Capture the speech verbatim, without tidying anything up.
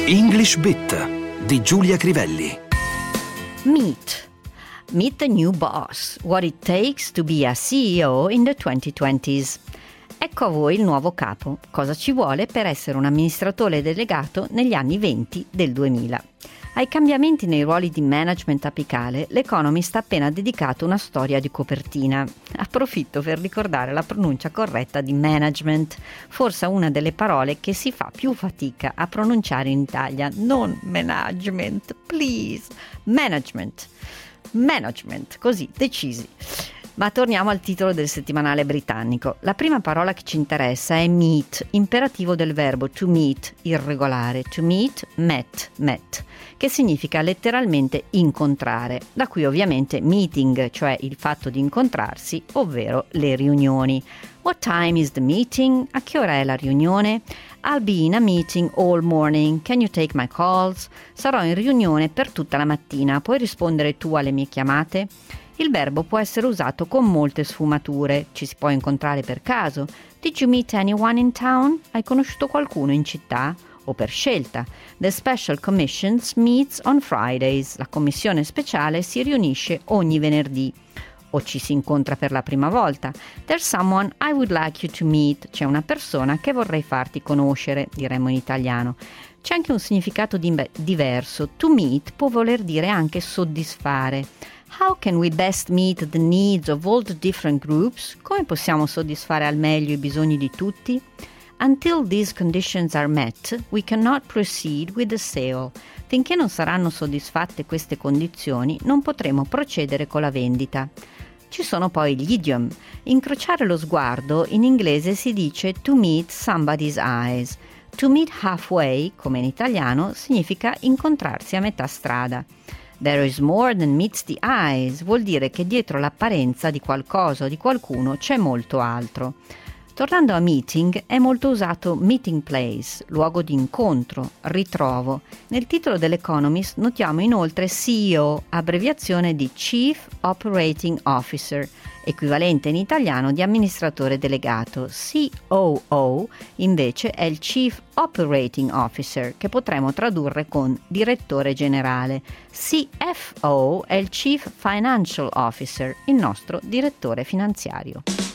English Bit di Giulia Crivelli. Meet. Meet the new boss. What it takes to be a C E O in the twenty twenties. Ecco a voi il nuovo capo. Cosa ci vuole per essere un amministratore delegato negli anni venti del duemila? Ai cambiamenti nei ruoli di management apicale, l'Economist ha appena dedicato una storia di copertina. Approfitto per ricordare la pronuncia corretta di management, forse una delle parole che si fa più fatica a pronunciare in Italia. Non management, please. Management. Management, così, decisi. Ma torniamo al titolo del settimanale britannico. La prima parola che ci interessa è meet, imperativo del verbo to meet, irregolare. To meet, met, met, che significa letteralmente incontrare, da qui ovviamente meeting, cioè il fatto di incontrarsi, ovvero le riunioni. What time is the meeting? A che ora è la riunione? I'll be in a meeting all morning. Can you take my calls? Sarò in riunione per tutta la mattina. Puoi rispondere tu alle mie chiamate? Il verbo può essere usato con molte sfumature. Ci si può incontrare per caso. Did you meet anyone in town? Hai conosciuto qualcuno in città? O per scelta. The Special Commissions meets on Fridays. La commissione speciale si riunisce ogni venerdì. O ci si incontra per la prima volta. There's someone I would like you to meet. C'è una persona che vorrei farti conoscere, diremmo in italiano. C'è anche un significato di- diverso. To meet può voler dire anche soddisfare. How can we best meet the needs of all the different groups? Come possiamo soddisfare al meglio i bisogni di tutti? Until these conditions are met, we cannot proceed with the sale. Finché non saranno soddisfatte queste condizioni, non potremo procedere con la vendita. Ci sono poi gli idiom. Incrociare lo sguardo in inglese si dice to meet somebody's eyes. To meet halfway, come in italiano, significa incontrarsi a metà strada. There is more than meets the eyes vuol dire che dietro l'apparenza di qualcosa o di qualcuno c'è molto altro. Tornando a meeting, è molto usato meeting place, luogo di incontro, ritrovo. Nel titolo dell'Economist notiamo inoltre C E O, abbreviazione di Chief Operating Officer, equivalente in italiano di amministratore delegato. C O O invece è il Chief Operating Officer, che potremmo tradurre con direttore generale. C F O è il Chief Financial Officer, il nostro direttore finanziario.